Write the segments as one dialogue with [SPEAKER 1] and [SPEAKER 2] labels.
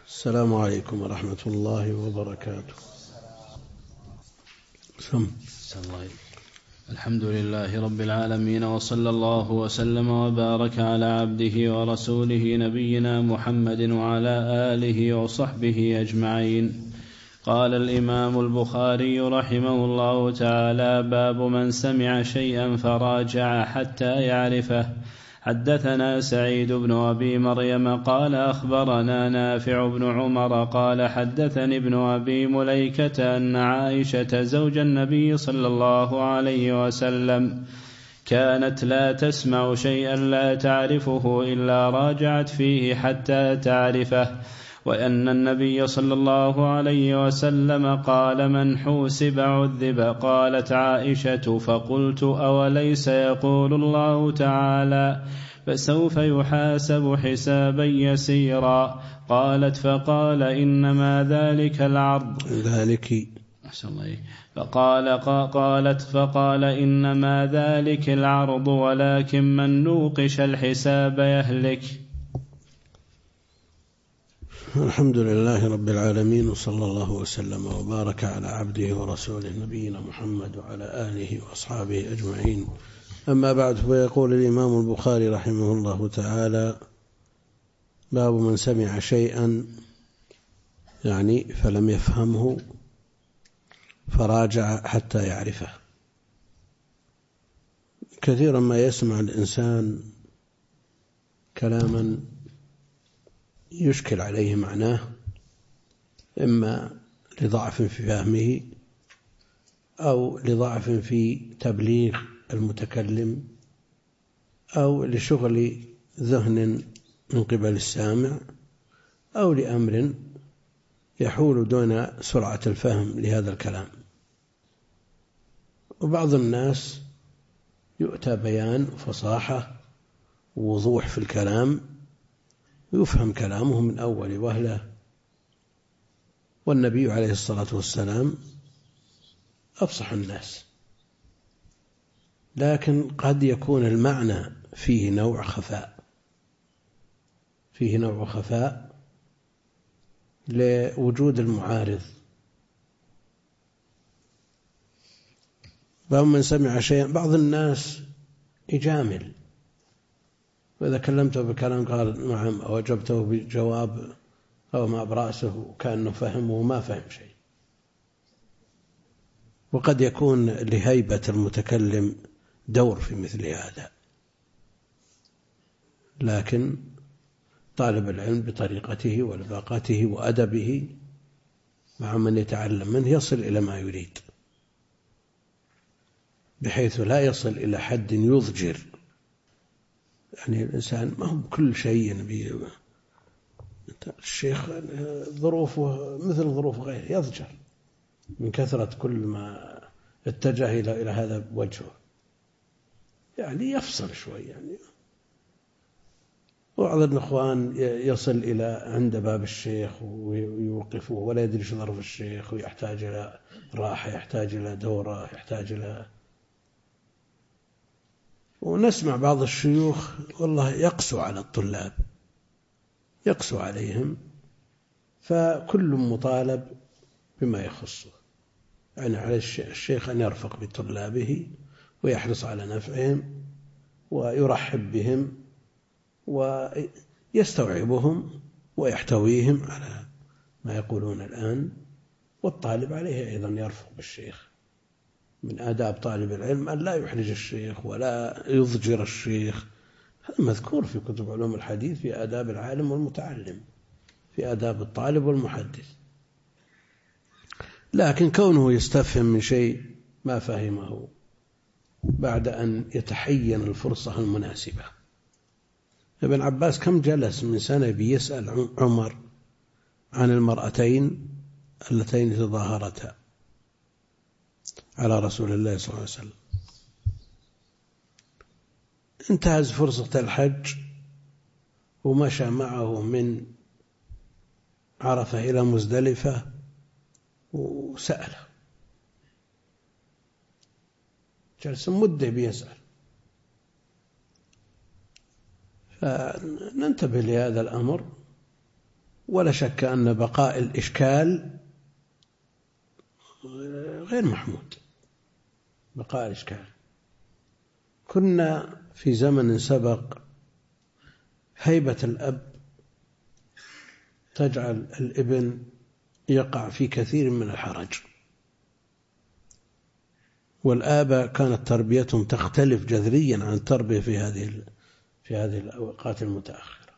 [SPEAKER 1] السلام عليكم ورحمة الله وبركاته.
[SPEAKER 2] الحمد لله رب العالمين، وصلى الله وسلم وبارك على عبده ورسوله نبينا محمد وعلى آله وصحبه أجمعين. قال الإمام البخاري رحمه الله تعالى: باب من سمع شيئا فراجع حتى يعرفه. حدثنا سعيد بن أبي مريم قال أخبرنا نافع بن عمر قال حدثني ابن أبي مليكة أن عائشة زوج النبي صلى الله عليه وسلم كانت لا تسمع شيئا لا تعرفه إلا راجعت فيه حتى تعرفه، وأن النبي صلى الله عليه وسلم قال: من حوسب عذب. قالت عائشة: فقلت: أوليس يقول الله تعالى: فسوف يحاسب حسابا يسيرا؟ قالت: فقال: إنما ذلك العرض. فقال: إنما ذلك العرض، ولكن من نوقش الحساب يهلك.
[SPEAKER 1] الحمد لله رب العالمين، وصلى الله وسلم وبارك على عبده ورسوله نبينا محمد وعلى آله وأصحابه أجمعين. أما بعد، فيقول الإمام البخاري رحمه الله تعالى: باب من سمع شيئا، يعني فلم يفهمه فراجع حتى يعرفه. كثيرا ما يسمع الإنسان كلاما يشكل عليه معناه، إما لضعف في فهمه أو لضعف في تبليغ المتكلم أو لشغل ذهن من قبل السامع أو لأمر يحول دون سرعة الفهم لهذا الكلام. وبعض الناس يؤتى بيان فصاحة ووضوح في الكلام يفهم كلامه من أول وهلة، والنبي عليه الصلاة والسلام أفصح الناس، لكن قد يكون المعنى فيه نوع خفاء لوجود المعارض. باب من سمع شيئا، بعض الناس يجامل، وإذا كلمته بكلام قال نعم أو أجبته بجواب أو ما برأسه كأنه فهم وما فهم شيء. وقد يكون لهيبة المتكلم دور في مثل هذا، لكن طالب العلم بطريقته ولباقته وأدبه مع من يتعلم منه يصل إلى ما يريد، بحيث لا يصل إلى حد يضجر. يعني الإنسان ما هو كل شيء الشيخ ظروفه مثل ظروف غيره يضجر من كثرة كل ما اتجه إلى هذا وجهه، يعني يفصل شوي. يعني بعض الإخوان يصل إلى عند باب الشيخ ويوقفه ولا يدري شو ظرف الشيخ، ويحتاج إلى راحة، يحتاج إلى دورة، يحتاج إلى. ونسمع بعض الشيوخ والله يقسو على الطلاب، يقسو عليهم، فكل مطالب بما يخصه. يعني على الشيخ أن يرفق بطلابه ويحرص على نفعهم ويرحب بهم ويستوعبهم ويحتويهم على ما يقولون الآن. والطالب عليه أيضا يرفق بالشيخ. من آداب طالب العلم أن لا يحرج الشيخ ولا يضجر الشيخ. هذا مذكور في كتب علوم الحديث في آداب العالم والمتعلم، في آداب الطالب والمحدث. لكن كونه يستفهم من شيء ما فهمه بعد أن يتحين الفرصة المناسبة. ابن عباس كم جلس من سنة بيسأل عمر عن المرأتين اللتين تظاهرتا على رسول الله صلى الله عليه وسلم. انتهز فرصة الحج ومشى معه من عرفة إلى مزدلفة وسأله، جلس مدة بيسأل. فننتبه لهذا الأمر ولا شك أن بقاء الإشكال غير محمود. بقاء الإشكال. كنا في زمن سبق هيبة الأب تجعل الابن يقع في كثير من الحرج، والآباء كانت تربيتهم تختلف جذريا عن التربية في هذه الأوقات المتأخرة.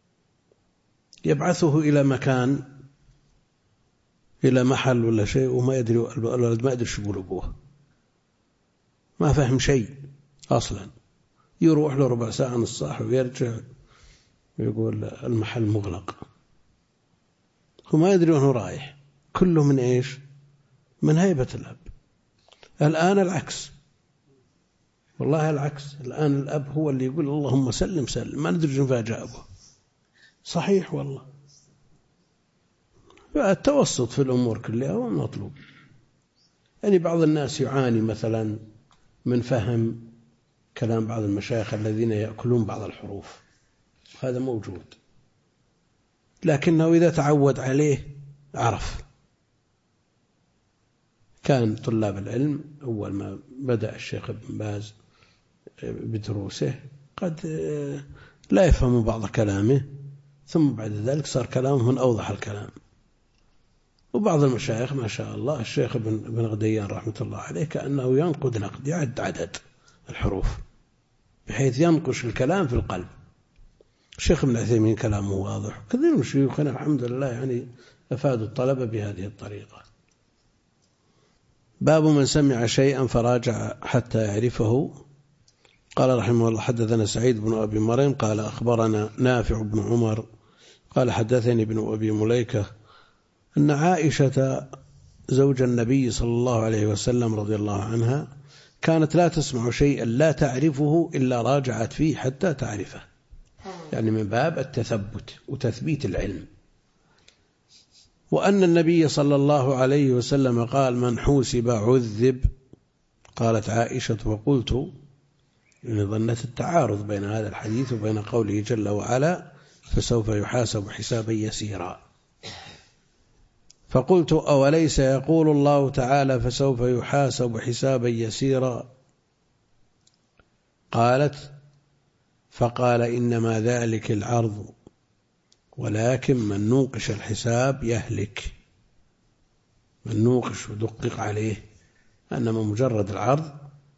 [SPEAKER 1] يبعثه إلى مكان، إلى محل ولا شيء، وما يدري الولد ما يدري شو يقول أبوه، ما فهم شيء أصلا. يروح له ربع ساعة نص ساعة ويرجع ويقول المحل مغلق، وما يدري وين هو رايح. كله من إيش؟ من هيبة الأب. الآن العكس، والله العكس. الآن الأب هو اللي يقول اللهم سلم سلم، ما ندري نفاجأ أبوه. صحيح والله. التوسط في الأمور كلها هو المطلوب. يعني بعض الناس يعاني مثلا من فهم كلام بعض المشايخ الذين يأكلون بعض الحروف، هذا موجود، لكنه إذا تعود عليه عرف. كان طلاب العلم أول ما بدأ الشيخ ابن باز بدروسه قد لا يفهم بعض كلامه، ثم بعد ذلك صار كلامه من أوضح الكلام. وبعض المشايخ ما شاء الله، الشيخ ابن غديان رحمة الله عليه، كأنه ينقد نقد يعد عدد الحروف بحيث ينقش الكلام في القلب. الشيخ ابن عثيمين كلامه واضح، كثير من شيوخنا الحمد لله يعني أفادوا الطلبة بهذه الطريقة. باب من سمع شيئا فراجع حتى يعرفه. قال رحمه الله حدثنا سعيد بن أبي مريم قال أخبرنا نافع بن عمر قال حدثني ابن أبي مليكة أن عائشة زوج النبي صلى الله عليه وسلم رضي الله عنها كانت لا تسمع شيئا لا تعرفه إلا راجعت فيه حتى تعرفه، يعني من باب التثبت وتثبيت العلم. وأن النبي صلى الله عليه وسلم قال من حوسب عذب. قالت عائشة فقلت، يعني ظنت التعارض بين هذا الحديث وبين قوله جل وعلا فسوف يحاسب حسابا يسيرا، فقلت أوليس يقول الله تعالى فسوف يحاسب حسابا يسيرا؟ قالت فقال إنما ذلك العرض، ولكن من نوقش الحساب يهلك. من نوقش ودقق عليه، أنما مجرد العرض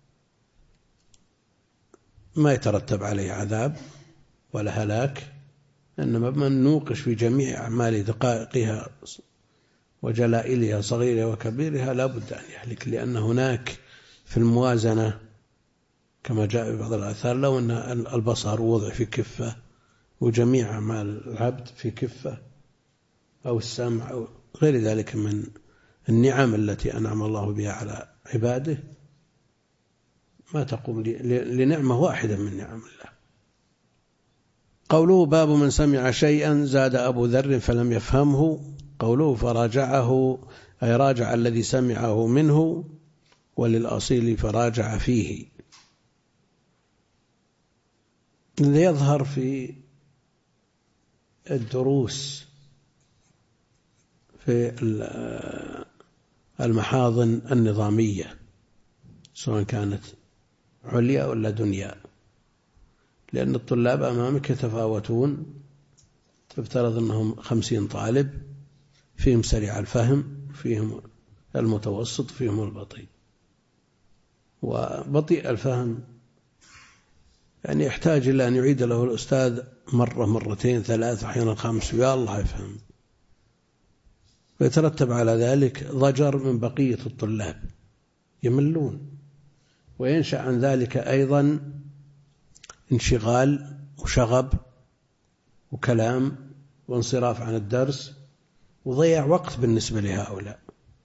[SPEAKER 1] ما يترتب عليه عذاب ولا هلاك، إنما من نوقش في جميع أعمال دقائقها وجلائلها صغيرها وكبيرها لا بد أن يهلك، لأن هناك في الموازنة كما جاء في بعض الآثار لو أن البصر وضع في كفة وجميع أعمال العبد في كفة، أو السمع أو غير ذلك من النعم التي أنعم الله بها على عباده، ما تقوم لنعمة واحدة من نعم الله. قوله باب من سمع شيئا، زاد أبو ذر فلم يفهمه. قوله فراجعه أي راجع الذي سمعه منه، وللأصيل فراجع فيه. الذي يظهر في الدروس في المحاضن النظامية سواء كانت عليا ولا دنيا، لأن الطلاب أمامك يتفاوتون، تفترض أنهم 50 طالب، فيهم سريع الفهم، فيهم المتوسط، فيهم البطيء. وبطيء الفهم يعني يحتاج إلى أن يعيد له الأستاذ مرة مرتين ثلاث أحيانا 5 ويا الله يفهم، ويترتب على ذلك ضجر من بقية الطلاب يملون، وينشأ عن ذلك أيضا انشغال وشغب وكلام وانصراف عن الدرس وضيع وقت بالنسبة لهؤلاء.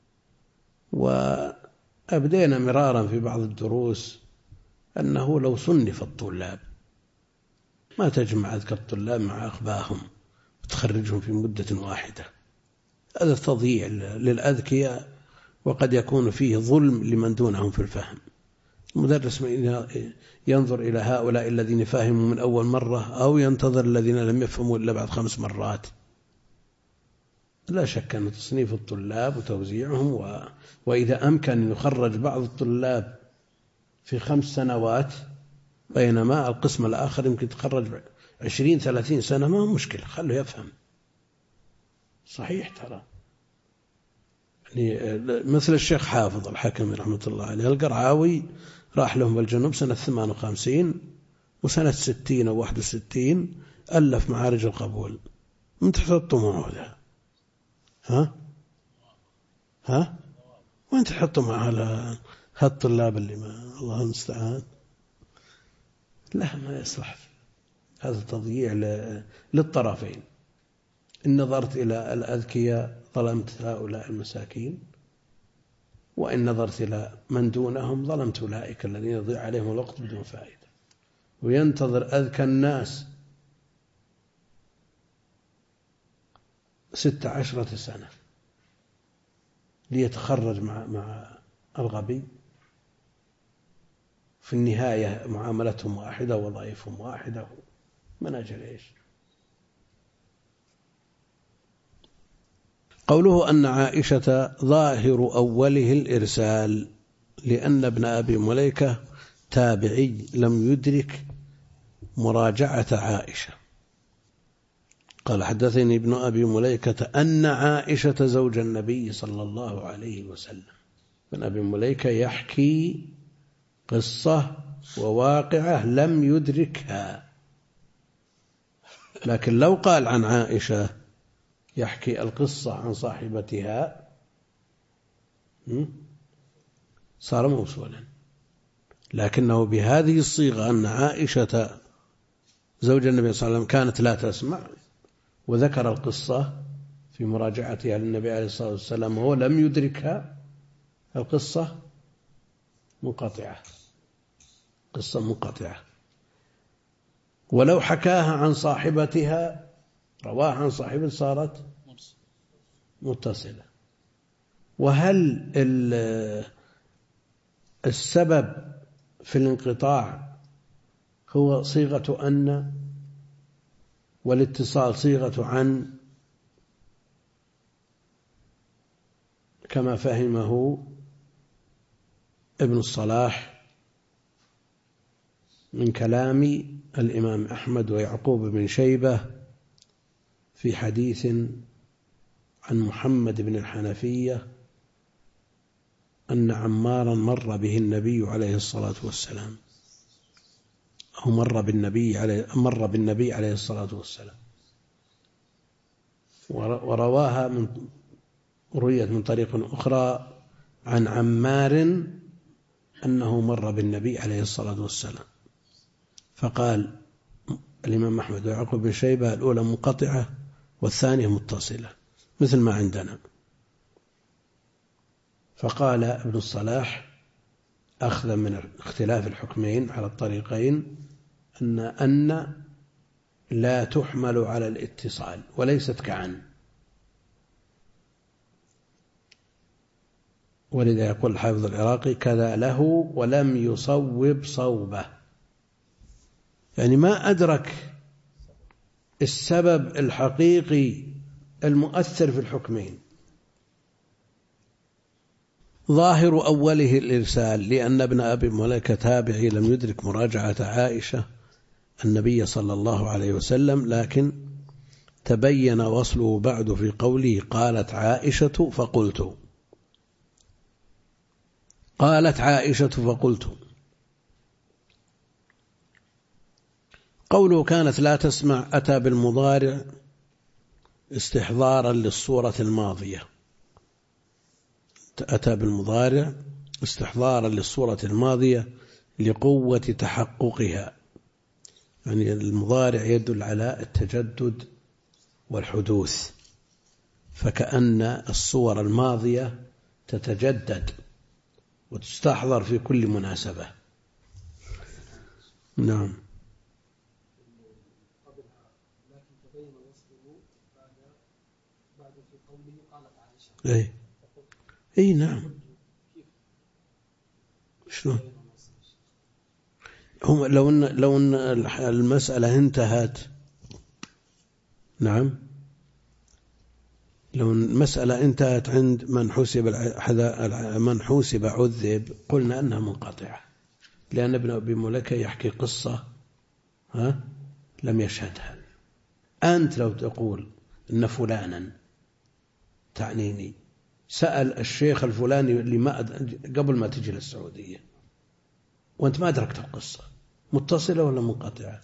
[SPEAKER 1] وأبدينا مرارا في بعض الدروس أنه لو صنف الطلاب ما تجمع أذكى الطلاب مع أخباهم وتخرجهم في مدة واحدة، هذا تضييع للأذكياء، وقد يكون فيه ظلم لمن دونهم في الفهم. المدرس ينظر إلى هؤلاء الذين فهموا من أول مرة، أو ينتظر الذين لم يفهموا إلا بعد 5 مرات. لا شك أن تصنيف الطلاب وتوزيعهم وإذا أمكن أن يخرج بعض الطلاب في 5 سنوات بينما القسم الآخر يمكن تخرج 20-30 سنة، ما هو مشكلة، خلوا يفهم. صحيح ترى يعني مثل الشيخ حافظ الحكمي رحمة الله عليه القرعاوي راح لهم بالجنوب سنة 58 وسنة 60 أو 61 ألف معارج القبول. من تحت الطموع ذا ها وين تحطوا مع هالطلاب اللي ما الله المستعان؟ لا ما يصلح، هذا تضييع للطرفين. إن نظرت إلى الأذكياء ظلمت هؤلاء المساكين، وإن نظرت إلى من دونهم ظلمت أولئك الذين يضيع عليهم الوقت بدون فائدة. وينتظر أذكى الناس 16 سنة ليتخرج مع الغبي، في النهاية معاملتهم واحدة ووظائفهم واحدة، من أجل إيش؟ قوله أن عائشة ظاهر أوله الإرسال لأن ابن أبي مليكة تابعي لم يدرك مراجعة عائشة. قال حدثني ابن أبي مليكة أن عائشة زوج النبي صلى الله عليه وسلم. ابن أبي مليكة يحكي قصة وواقعة لم يدركها، لكن لو قال عن عائشة يحكي القصة عن صاحبتها صار موصولا، لكنه بهذه الصيغة أن عائشة زوج النبي صلى الله عليه وسلم كانت لا تسمع، وذكر القصة في مراجعتها للنبي عليه الصلاة والسلام وهو لم يدركها، القصة منقطعة، قصة منقطعة. ولو حكاها عن صاحبتها رواها عن صاحبه صارت متصلة. وهل السبب في الانقطاع هو صيغة أن والاتصال صيغة عن كما فهمه ابن الصلاح من كلام الإمام أحمد ويعقوب بن شيبة في حديث عن محمد بن الحنفية أن عمارا مر به النبي عليه الصلاة والسلام، أو مر بالنبي عليه الصلاة والسلام، ورواها رويت من طريق أخرى عن عمار أنه مر بالنبي عليه الصلاة والسلام. فقال الإمام أحمد ويعقوب بن شيبة الأولى منقطعة والثانية متصلة مثل ما عندنا. فقال ابن الصلاح أخذا من اختلاف الحكمين على الطريقين أن لا تحمل على الاتصال وليست كعن، ولذا يقول الحافظ العراقي كذا له ولم يصوب صوبه، يعني ما أدرك السبب الحقيقي المؤثر في الحكمين. ظاهر أوله الإرسال لأن ابن أبي مليكة تابعي لم يدرك مراجعة عائشة النبي صلى الله عليه وسلم، لكن تبين وصله بعد في قوله قالت عائشة فقلت. قالت عائشة فقلت، قوله كانت لا تسمع أتى بالمضارع استحضارا للصورة الماضية، أتى بالمضارع استحضارا للصورة الماضية لقوة تحققها، يعني المضارع يدل على التجدد والحدوث، فكأن الصور الماضية تتجدد وتستحضر في كل مناسبة. نعم. اي نعم. شلون؟ هم لو ان المسألة انتهت، نعم، لو المسألة انتهت عند من حوسب عذب قلنا أنها منقطعة، لأن ابن أبي مليكة يحكي قصة لم يشهدها. أنت لو تقول إن فلانا تعنيني سأل الشيخ الفلاني قبل ما تجي للسعودية وأنت ما أدركت القصة، متصلة ولا منقطعة؟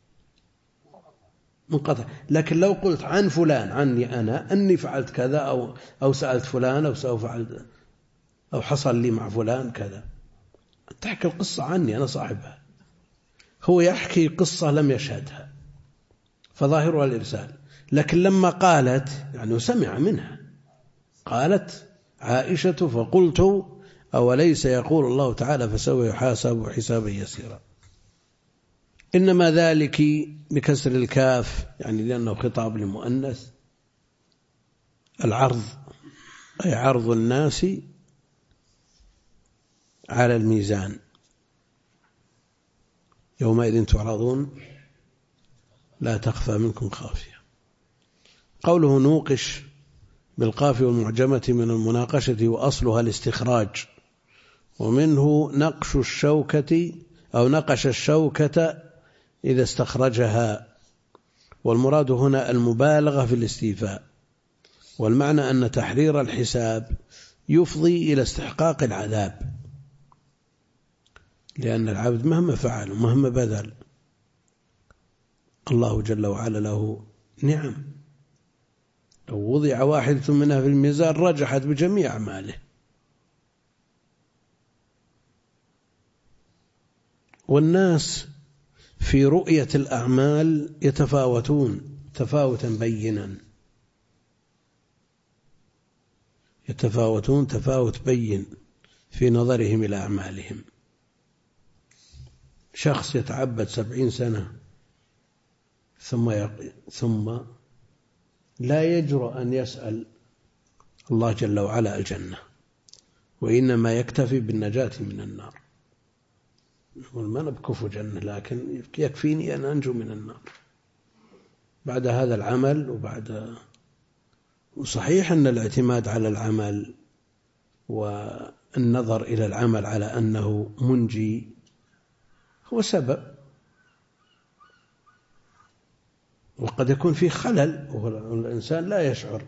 [SPEAKER 1] منقطع. لكن لو قلت عن فلان عني أنا أني فعلت كذا أو سألت فلان أو فعلت أو حصل لي مع فلان كذا، تحكي القصة عني أنا صاحبها، هو يحكي قصة لم يشهدها فظاهرها الإرسال. لكن لما قالت يعني سمع منها، قالت عائشة فقلت أوليس يقول الله تعالى فسوف يحاسب حسابا يسيرا. إنما ذلك بكسر الكاف يعني لأنه خطاب لمؤنث. العرض أي عرض الناس على الميزان يومئذ تعرضون لا تخفى منكم خافية. قوله نوقش بالقاف والمعجمة من المناقشة وأصلها الاستخراج، ومنه نقش الشوكة أو نقش الشوكة إذا استخرجها، والمراد هنا المبالغة في الاستيفاء، والمعنى أن تحرير الحساب يفضي إلى استحقاق العذاب، لأن العبد مهما فعل ومهما بذل الله جل وعلا له نعم، لو وضع واحدة منها في الميزان رجحت بجميع أعماله. والناس في رؤية الأعمال يتفاوتون تفاوتا بينا، يتفاوتون تفاوت بين في نظرهم إلى أعمالهم. شخص يتعبد 70 سنة ثم لا يجرؤ أن يسأل الله جل وعلا الجنة، وإنما يكتفي بالنجاة من النار. يقول ما نبكف جنة لكن يكفيني أن أنجو من النار بعد هذا العمل. وصحيح أن الاعتماد على العمل والنظر إلى العمل على أنه منجي هو سبب، وقد يكون فيه خلل والإنسان لا يشعر.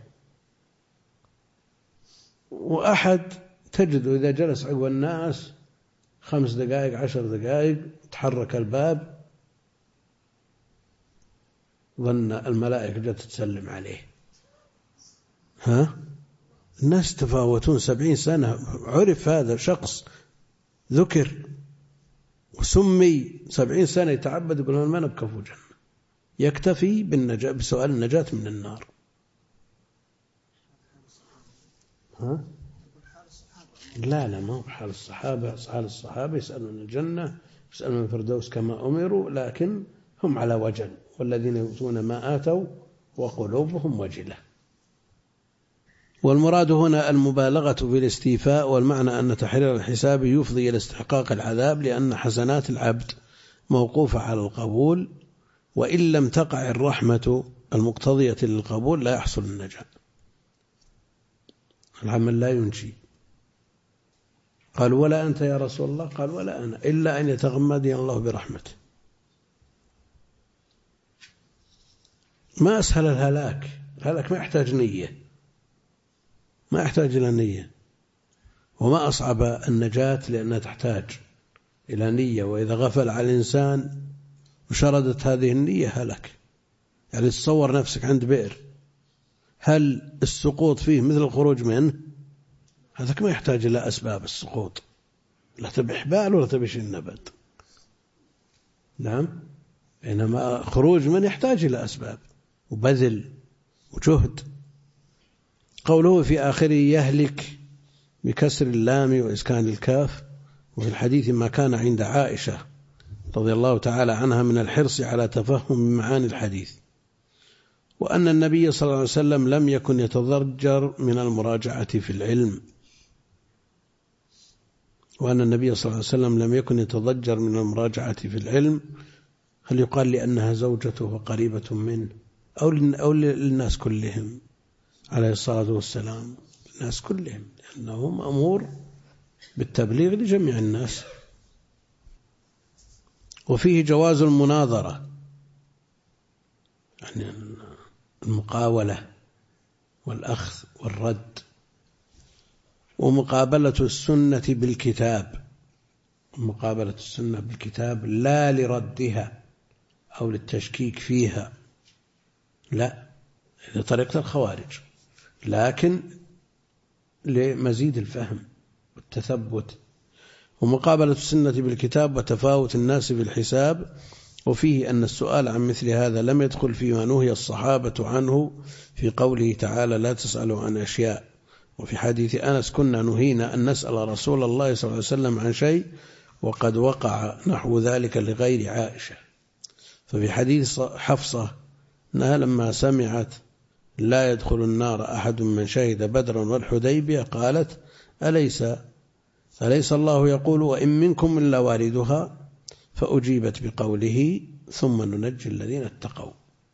[SPEAKER 1] وأحد تجده إذا جلس عقب الناس 5 دقائق 10 دقائق تحرك الباب ظن الملائكة جت تسلم عليه. الناس تفاوتون 70 سنة، عرف هذا شخص ذكر وسمي 70 سنة يتعبد يقول ما نبكف جنة، يكتفي بسؤال النجاة من النار. لا ما هو حال الصحابة. حال الصحابة يسألون الجنة يسألون الفردوس كما أمروا، لكن هم على وجل، والذين يؤتون ما آتوا وقلوبهم وجلة. والمراد هنا المبالغة في الاستيفاء، والمعنى أن تحرير الحساب يفضي إلى استحقاق العذاب، لأن حسنات العبد موقوفة على القبول، وإن لم تقع الرحمة المقتضية للقبول لا يحصل النجاة. العمل لا ينجي. قال ولا أنت يا رسول الله؟ قال ولا أنا، إلا أن يتغمدني الله برحمته. ما أسهل الهلاك ما يحتاج نية، ما يحتاج إلى نية. وما أصعب النجاة لأنها تحتاج إلى نية، وإذا غفل على الإنسان وشردت هذه النية هلك. يعني تصور نفسك عند بئر، هل السقوط فيه مثل الخروج منه؟ هذاك ما يحتاج إلى أسباب السقوط، لا تبي حبال ولا تبي شيء النبات. نعم، إنما خروج من يحتاج إلى أسباب وبذل وجهد. قوله في آخره يهلك بكسر اللام وإسكان الكاف. وفي الحديث ما كان عند عائشة رضي الله تعالى عنها من الحرص على تفهم معاني الحديث، وأن النبي صلى الله عليه وسلم لم يكن يتضجر من المراجعة في العلم، وأن النبي صلى الله عليه وسلم لم يكن يتضجر من المراجعة في العلم. هل يقال لأنها زوجته وقريبة منه أو للناس كلهم؟ عليه الصلاة والسلام الناس كلهم، لأنه مأمور بالتبليغ لجميع الناس. وفيه جواز المناظرة، يعني المقاولة والأخذ والرد، ومقابلة السنة بالكتاب، مقابلة السنة بالكتاب لا لردها أو للتشكيك فيها، لا، لطريقة الخوارج، لكن لمزيد الفهم والتثبت. ومقابلة السنة بالكتاب وتفاوت الناس بالحساب. وفيه أن السؤال عن مثل هذا لم يدخل فيما نهي الصحابة عنه في قوله تعالى لا تسألوا عن أشياء. وفي حديث أنس كنا نهينا أن نسأل رسول الله صلى الله عليه وسلم عن شيء وقد وقع نحو ذلك لغير عائشة. ففي حديث حفصة أنها لما سمعت لا يدخل النار أحد من شهد بدرا والحديبية قالت أليس الله يقول وإن منكم إلا واردها، فأجيبت بقوله ثم ننجي الذين اتقوا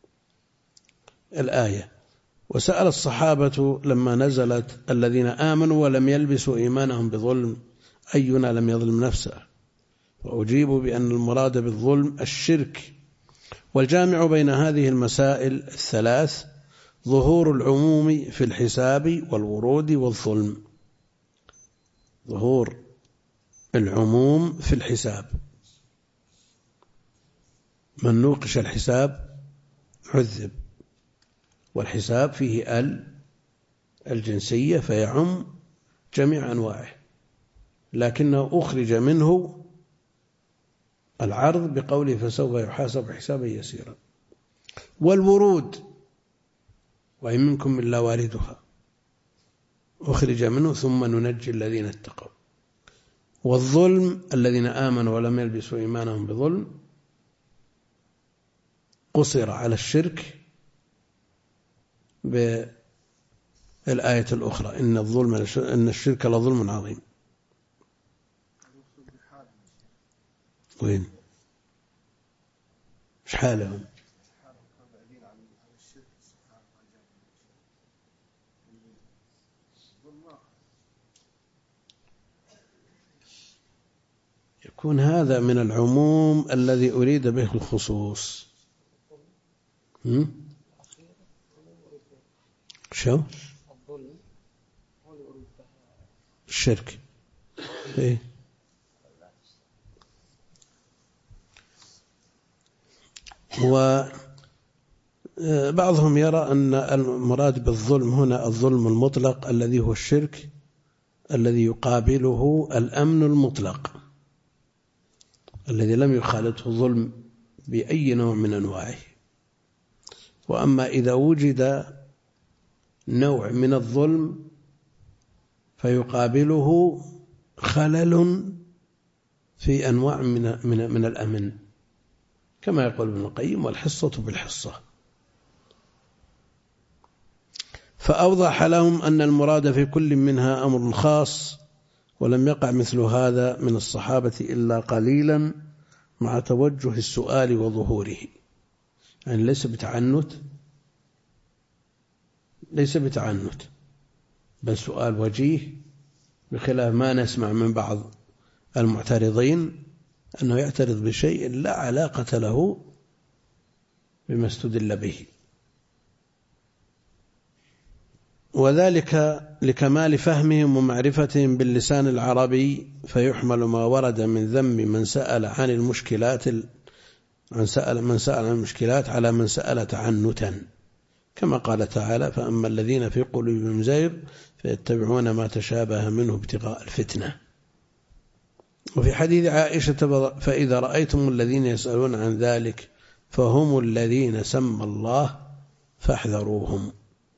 [SPEAKER 1] الآية. وسأل الصحابة لما نزلت الذين آمنوا ولم يلبسوا إيمانهم بظلم أينا لم يظلم نفسه، وأجيبوا بأن المراد بالظلم الشرك. والجامع بين هذه المسائل الثلاث ظهور العموم في الحساب والورود والظلم، ظهور العموم في الحساب، من نوقش الحساب عذب، والحساب فيه الجنسية فيعم جميع أنواعه، لكنه أخرج منه العرض بقوله فسوف يحاسب حسابا يسيرا. والورود وإن منكم إلا واردها أخرج منه ثم ننجي الذين اتقوا. والظلم الذين آمنوا ولم يلبسوا إيمانهم بظلم قصر على الشرك بالآية الأخرى إن الشرك لظلم عظيم. وين مش حالهم؟ يكون هذا من العموم الذي أريد به الخصوص. شو الشرك؟ إيه؟ وبعضهم يرى أن المراد بالظلم هنا الظلم المطلق الذي هو الشرك الذي يقابله الأمن المطلق الذي لم يخالطه ظلم بأي نوع من أنواعه. وأما إذا وجد نوع من الظلم فيقابله خلل في أنواع من الأمن، كما يقول ابن القيم والحصة بالحصة. فأوضح لهم أن المراد في كل منها أمر خاص، ولم يقع مثل هذا من الصحابة إلا قليلا مع توجه السؤال وظهوره، يعني ليس بتعنت بل سؤال وجيه، بخلاف ما نسمع من بعض المعترضين أنه يعترض بشيء لا علاقة له بما استدل به، وذلك لكمال فهمهم ومعرفتهم باللسان العربي، فيحمل ما ورد من ذم من سأل عن المشكلات على من سأل تعنتا، كما قال تعالى فأما الذين في قلوبهم زيغ فيتبعون ما تشابه منه ابتغاء الفتنة. وفي حديث عائشة فإذا رأيتم الذين يسألون عن ذلك فهم الذين سمى الله فاحذروهم.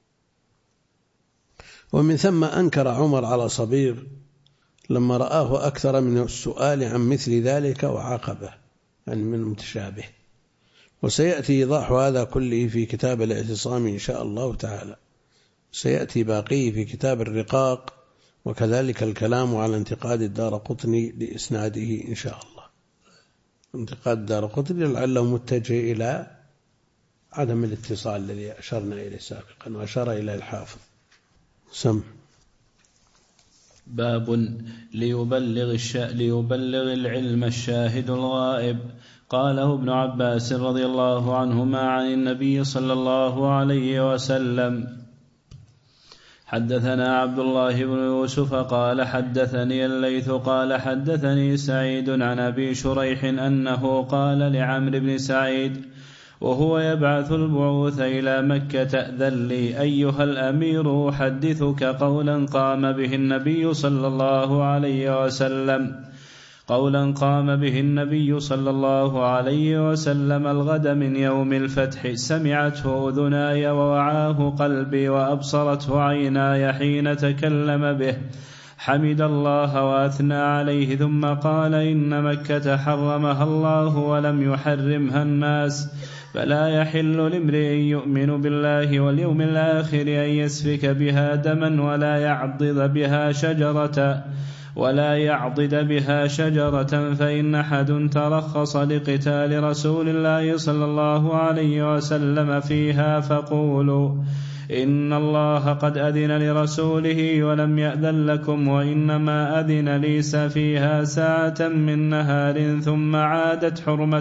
[SPEAKER 1] ومن ثم أنكر عمر على صبيغ لما رآه أكثر من السؤال عن مثل ذلك وعاقبه، يعني من المتشابه. وسيأتي إيضاح هذا كله في كتاب الاعتصام إن شاء الله تعالى، سيأتي باقيه في كتاب الرقاق، وكذلك الكلام على انتقاد الدارقطني لإسناده إن شاء الله. انتقاد الدارقطني لعله متجه إلى عدم الاتصال الذي أشرنا إليه سابقا وأشار إلى الحافظ. سم.
[SPEAKER 2] باب ليبلغ العلم الشاهد الغائب. قاله ابن عباس رضي الله عنهما عن النبي صلى الله عليه وسلم. حدثنا عبد الله بن يوسف قال حدثني الليث قال حدثني سعيد عن أبي شريح أنه قال لعمرو بن سعيد وهو يبعث البعوث إلى مكة: أذن لي أيها الأمير أحدثك قولا قام به النبي صلى الله عليه وسلم الغد من يوم الفتح، سمعته أذناي ووعاه قلبي وأبصرته عيناي حين تكلم به، حمد الله وأثنى عليه، ثم قال: إن مكة حرمها الله ولم يحرمها الناس، فلا يحل لامرئ يؤمن بالله واليوم الآخر أن يسفك بها دما ولا يعضد بها شجرة، فإن أحد ترخص لقتال رسول الله صلى الله عليه وسلم فيها فقولوا: إن الله قد أذن لرسوله ولم يأذن لكم، وإنما أذن لي فيها ساعة من نهار ثم عادت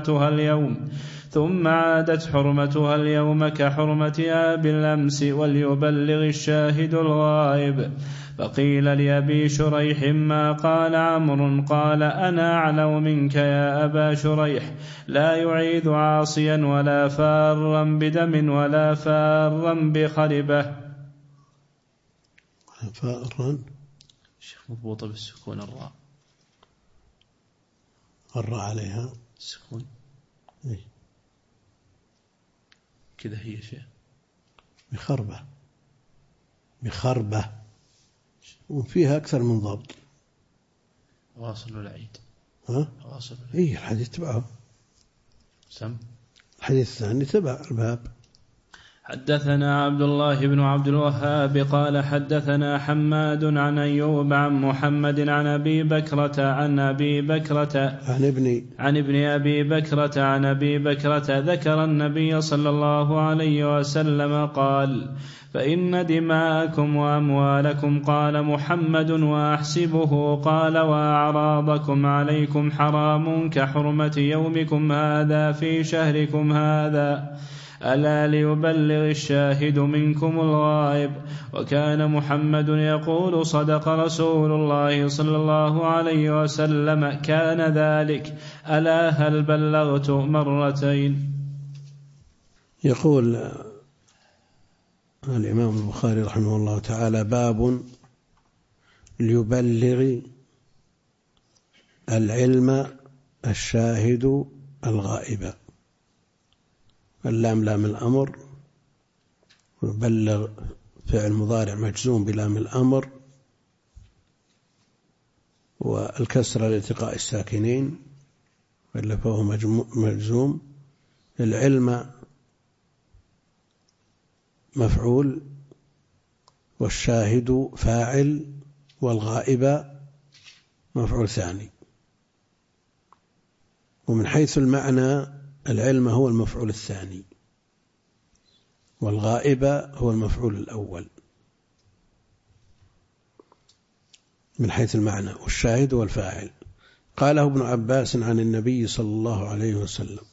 [SPEAKER 2] حرمتها اليوم كحرمتها بالأمس، وليبلغ الشاهد الغائب. فقيل لأبي شريح: ما قال عمرو؟ قال: أنا أعلم منك يا أبا شريح، لا يعيد عاصيا ولا فارا بدم ولا فارا بخربة.
[SPEAKER 1] فارا
[SPEAKER 2] شيخ مضبوطة بالسكون
[SPEAKER 1] الراء عليها
[SPEAKER 2] سكون كذا هي شيء بخربة وفيها أكثر من ضبط. واصل العيد واصل
[SPEAKER 1] الحديث تبعه
[SPEAKER 2] سم.
[SPEAKER 1] الحديث الثاني تبع الباب.
[SPEAKER 2] حدثنا عبد الله بن عبد الوهاب قال حدثنا حماد عن أيوب عن محمد عن أبي بكرة عن ابن أبي بكرة عن أبي بكرة ذكر النبي صلى الله عليه وسلم قال: فإن دماءكم وأموالكم، قال محمد وأحسبه قال: وأعراضكم عليكم حرام كحرمة يومكم هذا في شهركم هذا، ألا ليبلغ الشاهد منكم الغائب. وكان محمد يقول: صدق رسول الله صلى الله عليه وسلم، كان ذلك، ألا هل بلغت مرتين.
[SPEAKER 1] يقول الإمام البخاري رحمه الله تعالى: باب ليبلغ العلم الشاهد الغائب. اللام لام الأمر، ويبلغ فعل مضارع مجزوم بلام الأمر، والكسر لالتقاء الساكنين، وإلا فهو مجزوم. العلم مفعول، والشاهد فاعل، والغائب مفعول ثاني. ومن حيث المعنى العلم هو المفعول الثاني، والغائب هو المفعول الأول من حيث المعنى، والشاهد هو الفاعل. قاله ابن عباس عن النبي صلى الله عليه وسلم.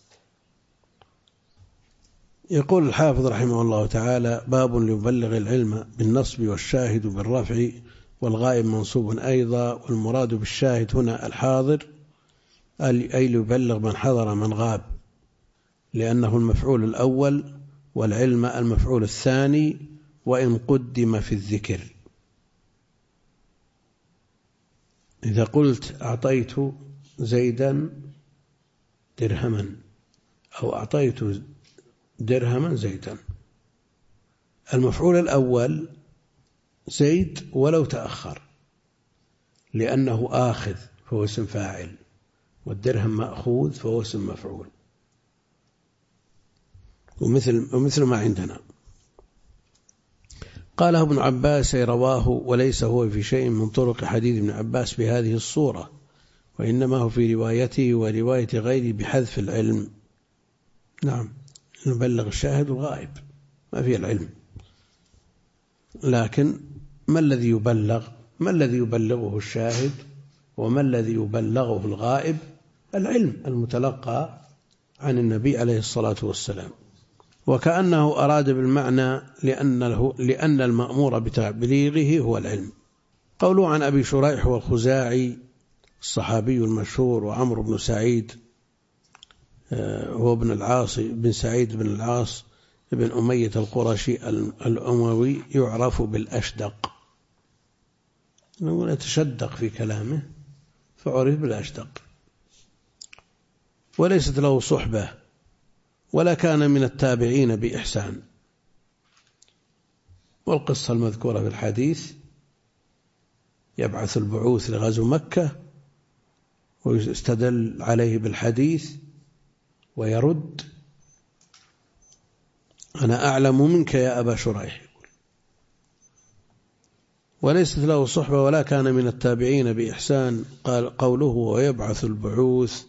[SPEAKER 1] يقول الحافظ رحمه الله تعالى: باب ليبلغ العلم بالنصب، والشاهد بالرفع، والغائب منصوب أيضا. والمراد بالشاهد هنا الحاضر، أي ليبلغ من حضر من غاب، لأنه المفعول الأول، والعلم المفعول الثاني، وإن قدم في الذكر. إذا قلت أعطيت زيدا درهما، أو أعطيت درهما زيدا، المفعول الأول زيد ولو تأخر، لأنه آخذ فهو اسم فاعل، والدرهم مأخوذ فهو اسم مفعول، ومثل ما عندنا. قاله ابن عباس: رواه وليس هو في شيء من طرق حديث ابن عباس بهذه الصورة، وإنما هو في روايته ورواية غيره بحذف العلم. نعم. نبلغ الشاهد والغائب، ما فيه العلم. لكن ما الذي يبلغ؟ ما الذي يبلغه الشاهد وما الذي يبلغه الغائب؟ العلم المتلقى عن النبي عليه الصلاة والسلام. وكأنه أراد بالمعنى لأن المأمور بتبليغه هو العلم. قوله عن أبي شريح والخزاعي الصحابي المشهور وعمرو بن سعيد هو بن العاص بن سعيد بن العاص بن أمية القرشي الأموي، يعرف بالأشدق، نقول يتشدق في كلامه فعرف بالأشدق، وليست له صحبة ولا كان من التابعين بإحسان. والقصة المذكورة في الحديث يبعث البعوث لغزو مكة ويستدل عليه بالحديث ويرد: أنا أعلم منك يا أبا شريح. وليست له صحبة ولا كان من التابعين بإحسان. قال قوله ويبعث البعوث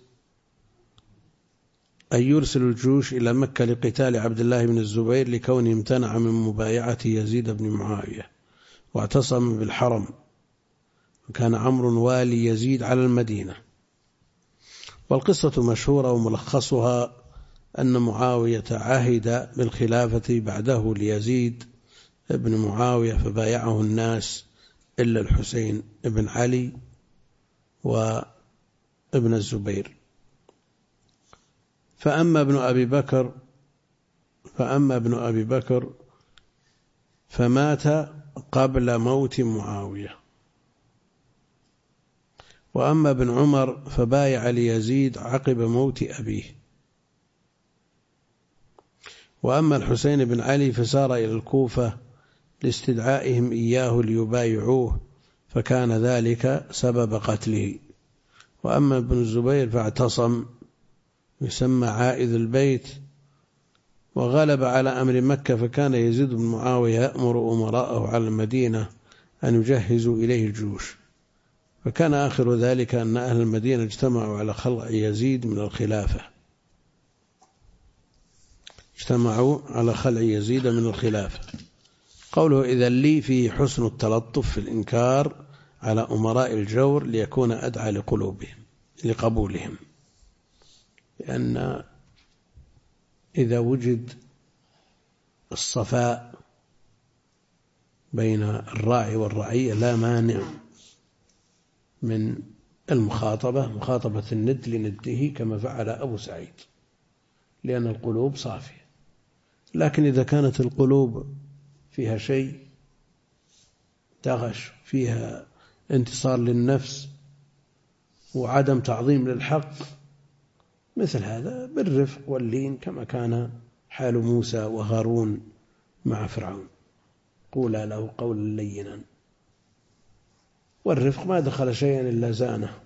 [SPEAKER 1] أن يرسل الجيوش إلى مكة لقتال عبد الله بن الزبير لكونه امتنع من مبايعة يزيد بن معاوية واعتصم بالحرم، وكان عمرو والي يزيد على المدينة. والقصة مشهورة وملخصها أن معاوية عهد بالخلافة بعده ليزيد بن معاوية فبايعه الناس إلا الحسين بن علي وابن الزبير. فأما ابن أبي بكر فمات قبل موت معاوية، وأما ابن عمر فبايع ليزيد عقب موت أبيه، وأما الحسين بن علي فسار إلى الكوفة لاستدعائهم إياه ليبايعوه فكان ذلك سبب قتله. وأما ابن الزبير فاعتصم، يسمى عائذ البيت، وغلب على أمر مكة، فكان يزيد بن معاوية يأمر أمراءه على المدينة أن يجهزوا إليه الجيوش، فكان آخر ذلك أن أهل المدينة اجتمعوا على خلع يزيد من الخلافة، قوله إذا لي في حسن التلطف في الإنكار على أمراء الجور ليكون أدعى لقبولهم، لأن إذا وجد الصفاء بين الراعي والرعية لا مانع من مخاطبة الند لنده كما فعل أبو سعيد، لأن القلوب صافية. لكن إذا كانت القلوب فيها شيء تغش، فيها انتصار للنفس وعدم تعظيم للحق، مثل هذا بالرفق واللين كما كان حال موسى وهارون مع فرعون، قولا له قولا لينا، والرفق ما دخل شيئا إلا زانه.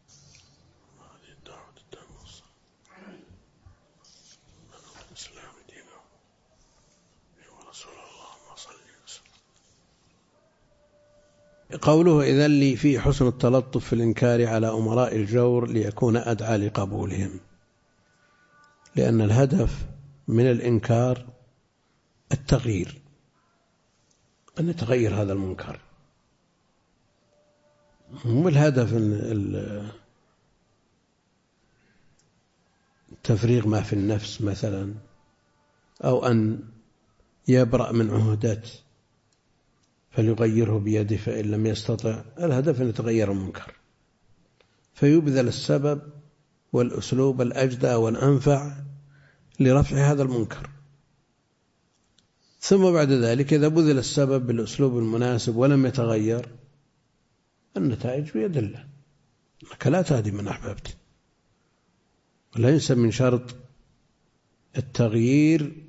[SPEAKER 1] قوله إذن لي في حسن التلطف في الإنكار على أمراء الجور ليكون أدعى لقبولهم، لأن الهدف من الإنكار التغيير، أن يتغير هذا المنكر، والهدف تفريغ ما في النفس مثلا، أو أن يبرأ من عهدة فليغيره بيده فإن لم يستطع. الهدف أن يتغير المنكر، فيبذل السبب والأسلوب الأجدى والأنفع لرفع هذا المنكر، ثم بعد ذلك إذا بذل السبب بالأسلوب المناسب ولم يتغير النتائج بيد الله، أنك لا تهدي من أحببت. وليس من شرط التغيير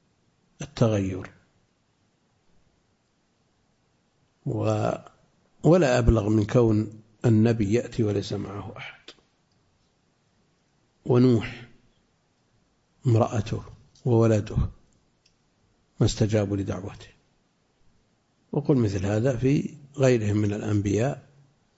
[SPEAKER 1] ولا أبلغ من كون النبي يأتي وليس معه أحد، ونوح امرأته وولده ما استجابوا لدعوته، وقل مثل هذا في غيرهم من الأنبياء: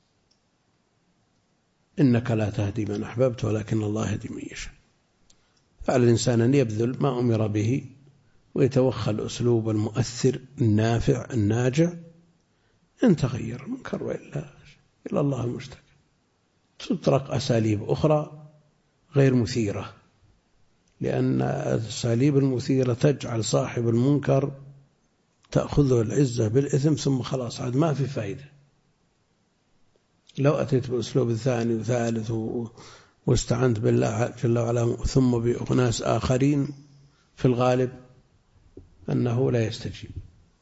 [SPEAKER 1] إنك لا تهدي من أحببت ولكن الله يهدي من يشاء. فعلى الإنسان أن يبذل ما أمر به ويتوخى الأسلوب المؤثر النافع الناجع. إن تغير المنكر وإلا إلى الله المشتكى. تطرق أساليب أخرى غير مثيرة، لأن الأساليب المثيرة تجعل صاحب المنكر تأخذه العزة بالإثم، ثم خلاص عاد ما في فائدة. لو أتيت بأسلوب الثاني وثالث واستعنت بالله جل وعلا ثم بأناس آخرين، في الغالب أنه لا يستجيب.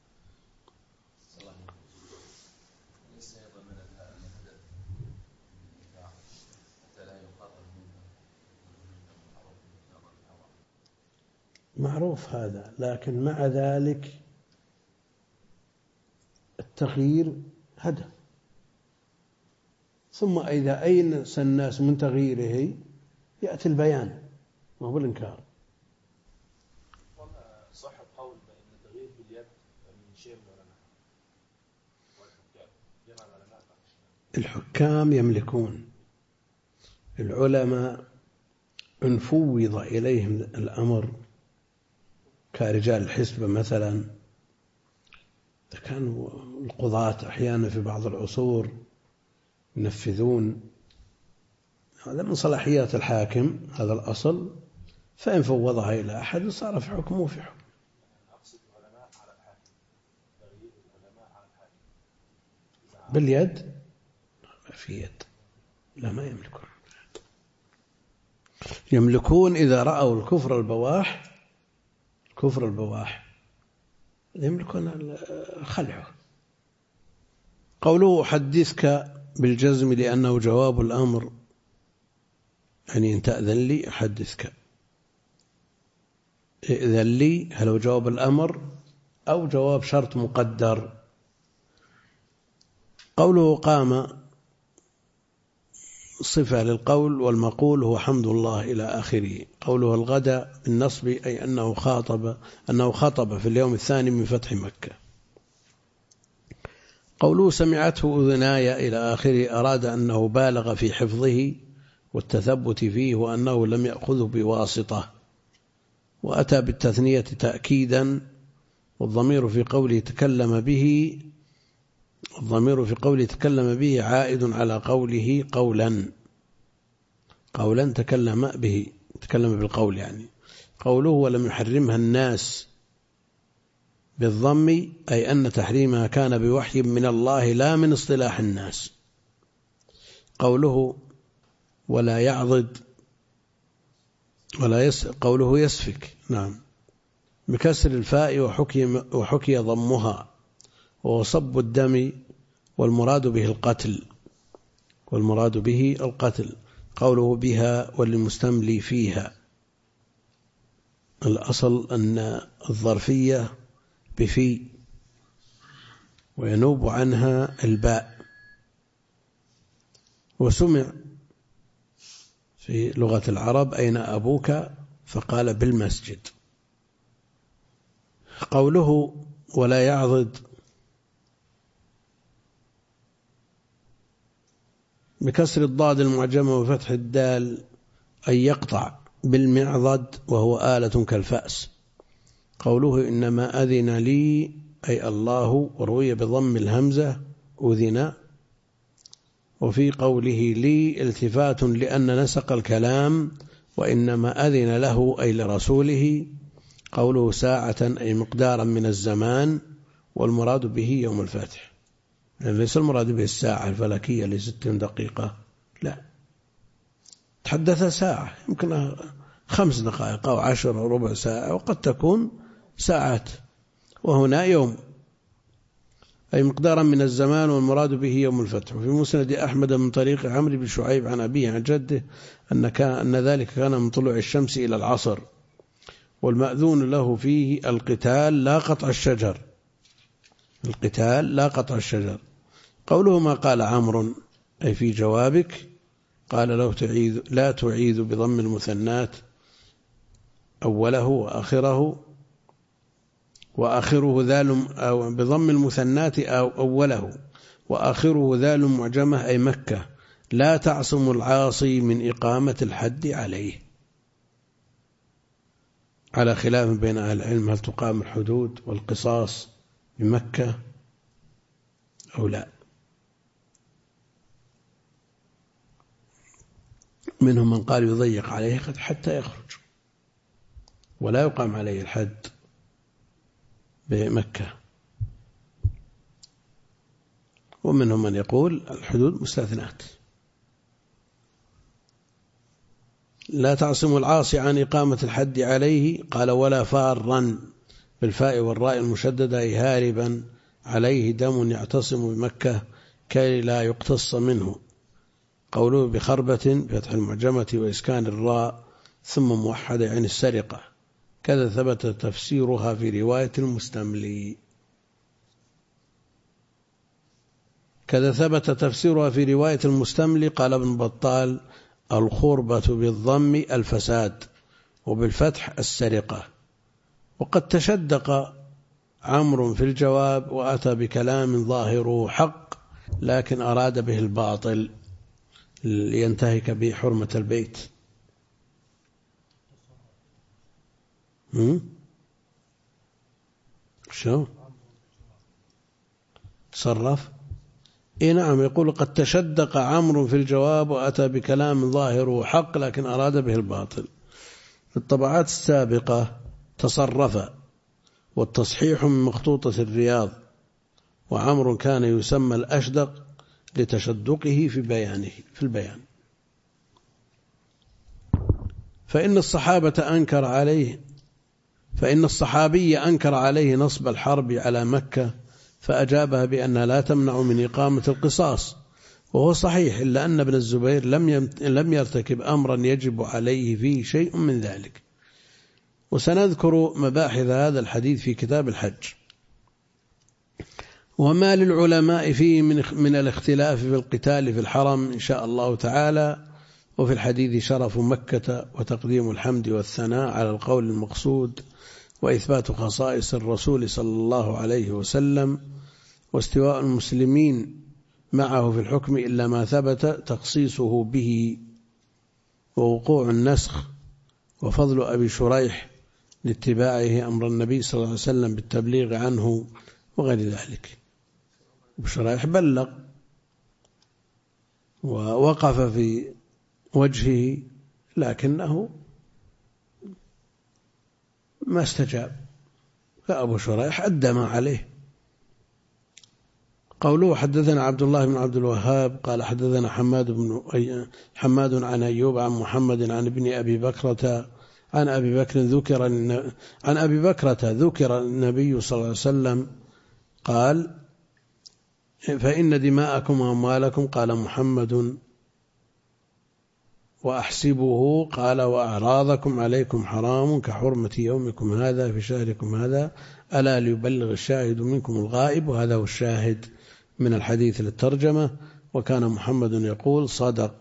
[SPEAKER 1] معروف هذا، لكن مع ذلك التغيير هدف. ثم إذا أينس الناس من تغييره يأتي البيان، ما هو الإنكار.
[SPEAKER 3] صح القول بأن التغيير باليد من شيء من العلماء والحكام، جمع العلماء.
[SPEAKER 1] الحكام يملكون، العلماء إن فوض إليهم الأمر كرجال الحسبة مثلا، كانوا القضاة أحيانا في بعض العصور ينفذون، هذا من صلاحيات الحاكم، هذا الأصل. فإن فوضها إلى أحد صار في حكمه في حكم.
[SPEAKER 3] أقصد العلماء على الحاكم، تغيير العلماء على الحاكم
[SPEAKER 1] باليد، ما في يد، لا ما يملكون. يملكون إذا رأوا الكفر البواح، كفر البواح يملكون خلعه. قوله حدثك بالجزم لأنه جواب الأمر، يعني إن تأذن لي أحدثك. إذن لي هل هو جواب الأمر أو جواب شرط مقدر؟ قوله قام صفة للقول، والمقول هو حمد الله إلى آخره. قوله الغد بالنصب أي أنه خطب في اليوم الثاني من فتح مكة. قوله سمعته أذناي إلى آخره أراد أنه بالغ في حفظه والتثبت فيه، وأنه لم يأخذه بواسطة. وأتى بالتثنية تأكيدا، والضمير في قوله تكلم به، الضمير في قوله تكلم به عائد على قوله قولا تكلم به، تكلم بالقول يعني. قوله ولم يحرمها الناس بالضم أي أن تحريمها كان بوحي من الله لا من اصطلاح الناس. قوله ولا يعضد قوله يسفك، نعم، بكسر الفاء وحكي ضمها، وهو صب الدم والمراد به القتل. قوله بها وللمستملي فيها، الأصل أن الظرفية بفي وينوب عنها الباء. وسمع في لغة العرب أين أبوك فقال بالمسجد. قوله ولا يعضد بكسر الضاد المعجمة وفتح الدال أي يقطع بالمعضد وهو آلة كالفأس. قوله إنما أذن لي أي الله، وروي بضم الهمزة أذن. وفي قوله لي التفات لأن نسق الكلام، وإنما أذن له أي لرسوله. قوله ساعة أي مقدارا من الزمان، والمراد به يوم الفتح، يعني ليس المراد به الساعة الفلكية ل60 دقيقة، لا، تحدث ساعة يمكن 5 دقائق أو 10 أو ربع ساعة، وقد تكون ساعات. وهنا يوم أي مقدارا من الزمان، والمراد به يوم الفتح. وفي مسند أحمد من طريق عمرو بن شعيب عن أبيه عن جده أن ذلك كان من طلوع الشمس إلى العصر، والمأذون له فيه القتال لا قطع الشجر، القتال لا قطع الشجر. قوله ما قال عمرو أي في جوابك، قال لا تعيد بضم المثنات أوله وآخره ذال، أو بضم المثنات أو أوله وآخره ذال معجمة أي مكة، لا تعصم العاصي من إقامة الحد عليه. على خلاف بين أهل العلم هل تقام الحدود والقصاص بمكة أو لا. منهم من قال يضيق عليه حتى يخرج ولا يقام عليه الحد بمكة، ومنهم من يقول الحدود مستثنات. لا تعصم العاصي عن إقامة الحد عليه، قال ولا فارا بالفاء والراء المشددة أي هاربا عليه دم يعتصم بمكة كي لا يقتص منه. قوله بخربة فتح المعجمة وإسكان الراء ثم موحدة عن السرقة، كذا ثبت تفسيرها في رواية المستملي. قال ابن بطال الخربة بالضم الفساد وبالفتح السرقة. وقد تشدق عمرو في الجواب وأتى بكلام ظاهره حق لكن أراد به الباطل لينتهك به حرمة البيت. شو تصرف؟ نعم، يقول قد تشدق عمرو في الجواب وأتى بكلام ظاهره حق لكن أراد به الباطل. في الطبعات السابقة تصرف، والتصحيح من مخطوطة الرياض، وعمرو كان يسمى الأشدق لتشدقه في البيان. فإن الصحابي أنكر عليه نصب الحرب على مكة فأجابها بأنها لا تمنع من إقامة القصاص، وهو صحيح، إلا أن ابن الزبير لم يرتكب أمرا يجب عليه فيه شيء من ذلك. وسنذكر مباحث هذا الحديث في كتاب الحج. وما للعلماء فيه من الاختلاف في القتال في الحرم إن شاء الله تعالى. وفي الحديث شرف مكة وتقديم الحمد والثناء على القول المقصود وإثبات خصائص الرسول صلى الله عليه وسلم واستواء المسلمين معه في الحكم إلا ما ثبت تخصيصه به ووقوع النسخ وفضل أبي شريح لاتباعه أمر النبي صلى الله عليه وسلم بالتبليغ عنه وغير ذلك. أبو شريح بلغ ووقف في وجهه لكنه ما استجاب، فأبو شريح أدى ما عليه. قوله حدثنا عبد الله بن عبد الوهاب قال حدثنا حماد عن أيوب عن محمد عن ابن أبي بكرة عن أبي بكرة ذكر النبي صلى الله عليه وسلم قال فإن دماءكم وأموالكم، قال محمد وأحسبه، قال وأعراضكم عليكم حرام كحرمة يومكم هذا في شهركم هذا، ألا ليبلغ الشاهد منكم الغائب. وهذا هو الشاهد من الحديث للترجمة. وكان محمد يقول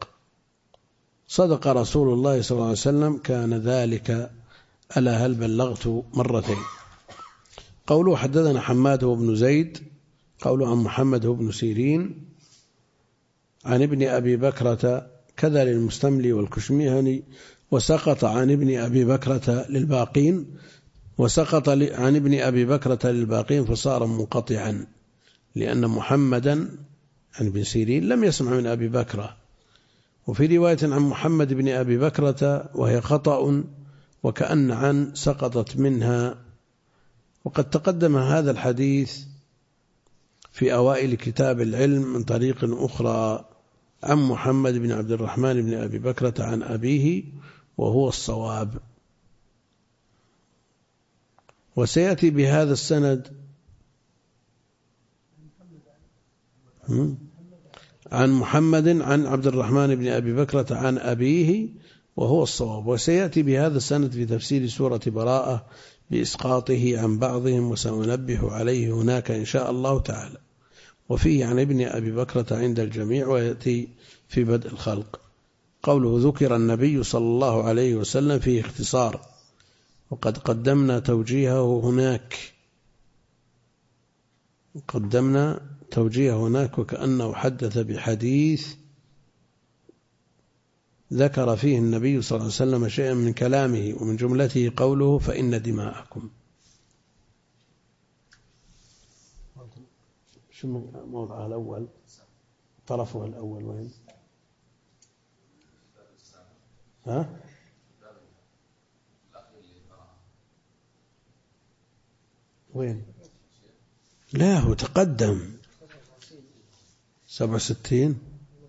[SPEAKER 1] صدق رسول الله صلى الله عليه وسلم كان ذلك، ألا هل بلغت مرتين. قوله حدثنا حماد بن زيد قوله عن محمد بن سيرين عن ابن أبي بكرة كذا للمستملي والكشميهني، وسقط عن ابن أبي بكرة للباقين فصار منقطعا، لأن محمدا عن ابن سيرين لم يسمع من أبي بكرة. وفي رواية عن محمد بن أبي بكرة وهي خطأ وكأن عن سقطت منها. وقد تقدم هذا الحديث في أوائل كتاب العلم من طريق أخرى عن محمد بن عبد الرحمن بن أبي بكرة عن أبيه، وهو الصواب. وسيأتي بهذا السند عن محمد عن عبد الرحمن بن أبي بكرة عن أبيه، وهو الصواب. وسيأتي بهذا السند في تفسير سورة براءة بإسقاطه عن بعضهم، وسأنبه عليه هناك إن شاء الله تعالى. وفيه عن ابن أبي بكرة عند الجميع، ويأتي في بدء الخلق. قوله ذكر النبي صلى الله عليه وسلم فيه اختصار، وقد قدمنا توجيهه هناك وكأنه حدث بحديث ذكر فيه النبي صلى الله عليه وسلم شيئا من كلامه ومن جملته قوله فإن دماءكم. شو موضعها الأول؟ طرفها الأول وين؟ ها؟ وين؟ لا هو تقدم 67.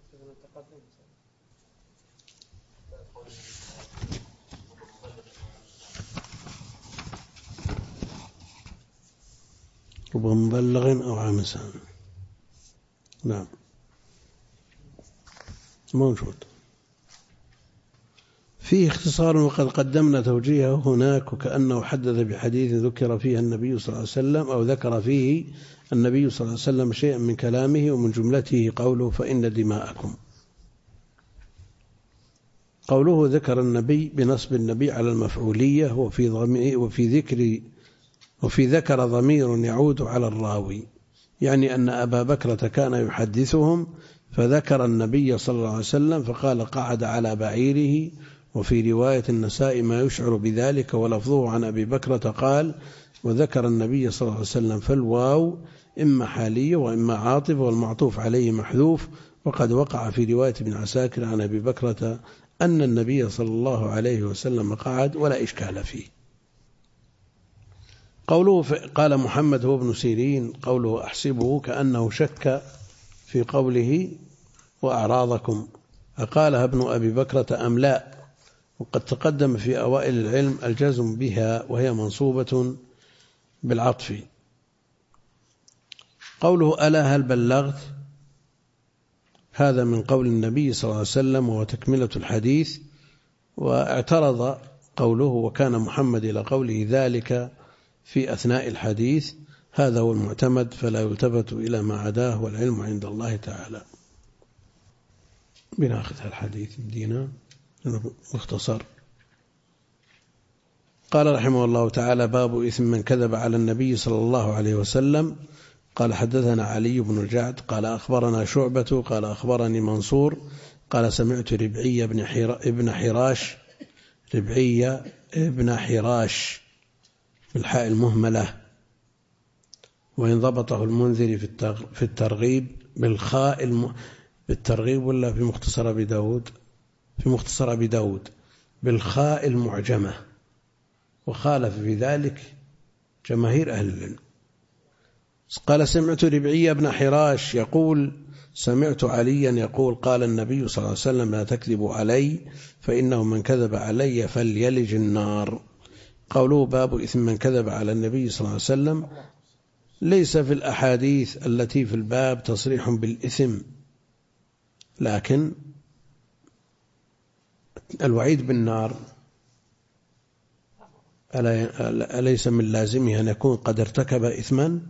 [SPEAKER 1] رب مبلغ أو عام سامع. نعم موجود فيه اختصار، وقد قدمنا توجيهه هناك، وكأنه حدث بحديث ذكر فيه النبي صلى الله عليه وسلم أو ذكر فيه النبي صلى الله عليه وسلم شيئا من كلامه ومن جملته قوله فإن دماءكم. قوله ذكر النبي بنصب النبي على المفعولية، وفي ذكر ضمير يعود على الراوي، يعني أن أبا بكرة كان يحدثهم فذكر النبي صلى الله عليه وسلم فقال قعد على بعيره. وفي رواية النساء ما يشعر بذلك، ولفظه عن أبي بكرة قال وذكر النبي صلى الله عليه وسلم، فالواو إما حالية وإما عاطفة والمعطوف عليه محذوف. وقد وقع في رواية ابن عساكر عن أبي بكرة أن النبي صلى الله عليه وسلم قعد ولا إشكال فيه. قوله قال محمد هو ابن سيرين، قوله أحسبه كأنه شك في قوله وأعراضكم، أقالها ابن أبي بكرة أم لا؟ وقد تقدم في أوائل العلم الجزم بها، وهي منصوبة بالعطف. قوله ألا هل بلغت، هذا من قول النبي صلى الله عليه وسلم وهو تكملة الحديث. واعترض قوله وكان محمد إلى قوله ذلك في أثناء الحديث، هذا هو المعتمد فلا يلتفت إلى ما عداه، والعلم عند الله تعالى. بناخذ الحديث بدينا مختصر. قال رحمه الله تعالى باب إثم من كذب على النبي صلى الله عليه وسلم. قال حدثنا علي بن الجعد قال أخبرنا شعبة قال أخبرني منصور قال سمعت ربعي ابن حراش بالحاء المهملة، وإن ضبطه المنذري في الترغيب بالخاء بالترغيب، ولا في مختصر أبي داود؟ في مختصر أبي داود بالخاء المعجمة، وخالف في ذلك جماهير أهل العلم. قال سمعت ربعي بن حراش يقول سمعت عليا يقول قال النبي صلى الله عليه وسلم لا تكذبوا علي فإنه من كذب علي فليلج النار. قوله باب إثم من كذب على النبي صلى الله عليه وسلم، ليس في الأحاديث التي في الباب تصريح بالإثم، لكن الوعيد بالنار أليس من لازمه أن يكون قد ارتكب إثما؟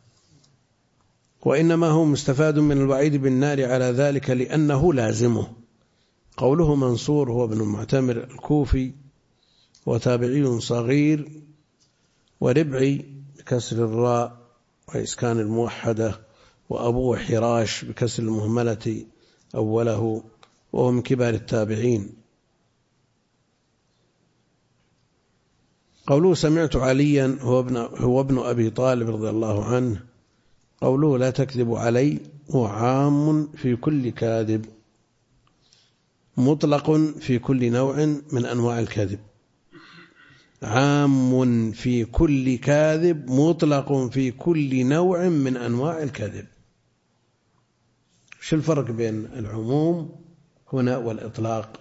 [SPEAKER 1] وإنما هو مستفاد من الوعيد بالنار على ذلك لأنه لازمه. قوله منصور هو ابن المعتمر الكوفي وتابعي صغير، وربعي بكسر الراء وإسكان الموحدة، وأبوه حراش بكسر المهملة أوله، وهو من كبار التابعين. قوله سمعت عليا هو ابن أبي طالب رضي الله عنه. قوله لا تكذب علي هو عام في كل كاذب، مطلق في كل نوع من أنواع الكذب. عام في كل كاذب مطلق في كل نوع من أنواع الكذب. شو الفرق بين العموم هنا والإطلاق؟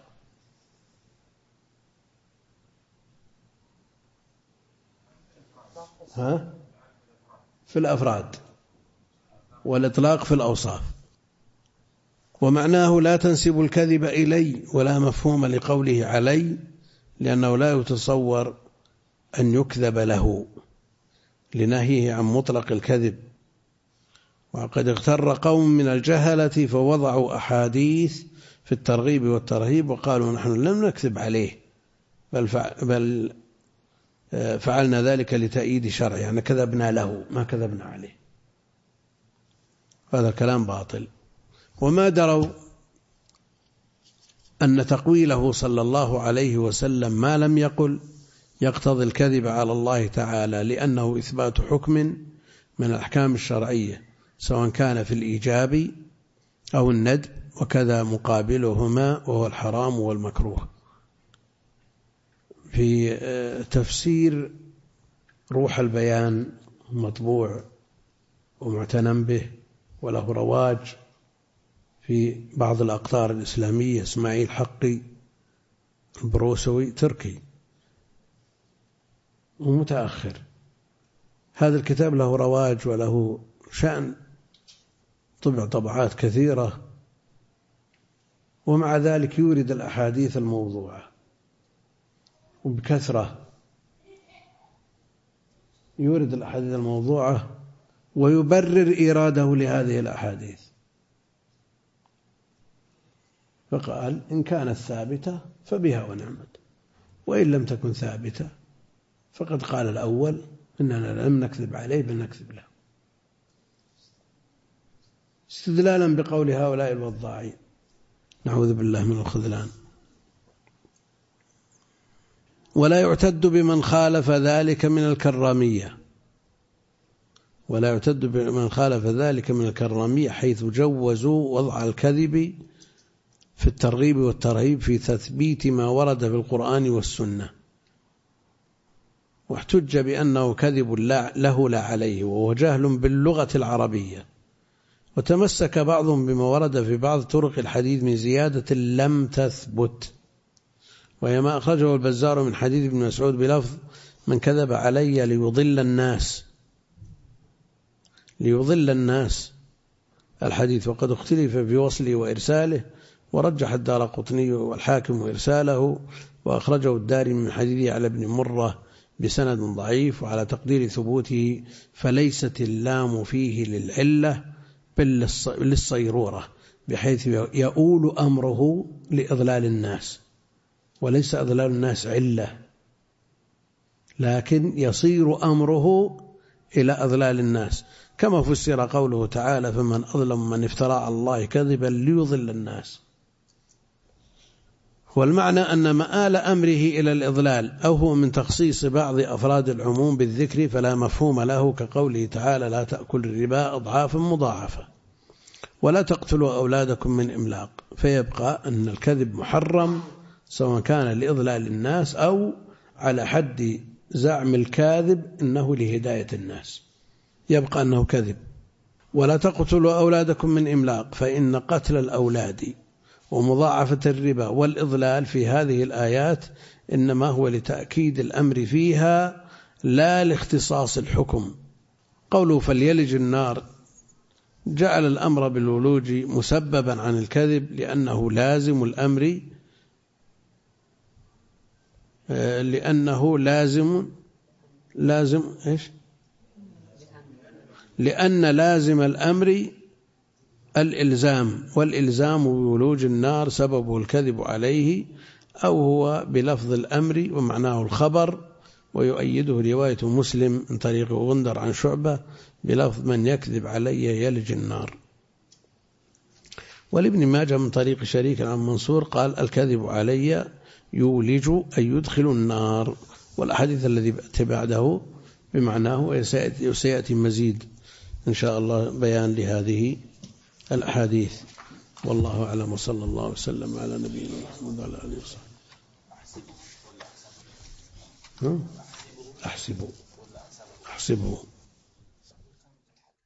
[SPEAKER 1] في الأفراد، والإطلاق في الأوصاف. ومعناه لا تنسب الكذب إلي، ولا مفهوم لقوله علي، لأنه لا يتصور أن يكذب له لنهيه عن مطلق الكذب. وقد اغتر قوم من الجهلة فوضعوا أحاديث في الترغيب والترهيب وقالوا نحن لم نكذب عليه، بل فعلنا ذلك لتأييد شرع، يعني كذبنا له ما كذبنا عليه. هذا كلام باطل. وما دروا أن تقويله صلى الله عليه وسلم ما لم يقل يقتضي الكذب على الله تعالى، لأنه إثبات حكم من الأحكام الشرعية سواء كان في الإيجاب أو الندب، وكذا مقابلهما وهو الحرام والمكروه. في تفسير روح البيان مطبوع ومعتنى به وله رواج في بعض الأقطار الإسلامية، إسماعيل حقي البروسوي تركي ومتأخر. هذا الكتاب له رواج وله شأن، طبع طبعات كثيرة، ومع ذلك يورد الأحاديث الموضوعة وبكثرة، يورد الأحاديث الموضوعة ويبرر إيراده لهذه الأحاديث، فقال إن كانت ثابتة فبها ونعمت، وإن لم تكن ثابتة فقد قال الأول إننا لم نكذب عليه بل نكذب له، استدلالا بقول هؤلاء الوضاعين، نعوذ بالله من الخذلان. ولا يعتد بمن خالف ذلك من الكرامية، ولا يعتد بمن خالف ذلك من الكرامية حيث جوزوا وضع الكذب في الترغيب والترهيب في تثبيت ما ورد في القرآن والسنة، واحتج بأنه كذب له لا عليه، وهو جهل باللغة العربية. وتمسك بعضهم بما ورد في بعض طرق الحديث من زيادة لم تثبت، وهي ما أخرجه البزار من حديث ابن مسعود بلفظ من كذب علي ليضل الناس، ليضل الناس الحديث، وقد اختلف في وصله وإرساله، ورجح الدارقطني والحاكم إرساله، وأخرجه الدارمي من حديث على ابن مرة بسند ضعيف، وعلى تقدير ثبوته فليست اللام فيه للعلة بل للصيرورة، بحيث يؤول أمره لإضلال الناس، وليس إضلال الناس علة، لكن يصير أمره إلى إضلال الناس، كما فسر قوله تعالى فمن أظلم من افترى على الله كذبا ليضل الناس. والمعنى أن مآل أمره إلى الإضلال أو هو من تخصيص بعض أفراد العموم بالذكر فلا مفهوم له، كقوله تعالى لا تأكل الربا أضعافا مضاعفة ولا تقتلوا أولادكم من إملاق، فيبقى أن الكذب محرم سواء كان لإضلال الناس أو على حد زعم الكاذب إنه لهداية الناس، يبقى أنه كذب. ولا تقتلوا أولادكم من إملاق، فإن قتل الأولاد ومضاعفة الربا والإضلال في هذه الآيات إنما هو لتأكيد الأمر فيها لا لاختصاص الحكم. قوله فليلج النار جعل الأمر بالولوج مسببا عن الكذب، لأنه لازم الأمر، لأنه لازم إيش؟ لأن لازم الأمر الإلزام، والإلزام بولوج النار سببه الكذب عليه، أو هو بلفظ الأمر ومعناه الخبر. ويؤيده رواية مسلم من طريق غندر عن شعبة بلفظ من يكذب علي يلج النار. والابن ماجه من طريق شريك عن منصور قال الكذب علي يولج أي يدخل النار. والأحاديث الذي بعده بمعناه، وسيأتي مزيد إن شاء الله بيان لهذه الأحاديث. والله أعلم، وصلى الله وسلم على نبينا محمد وعلى آله وصحبه. أحسبه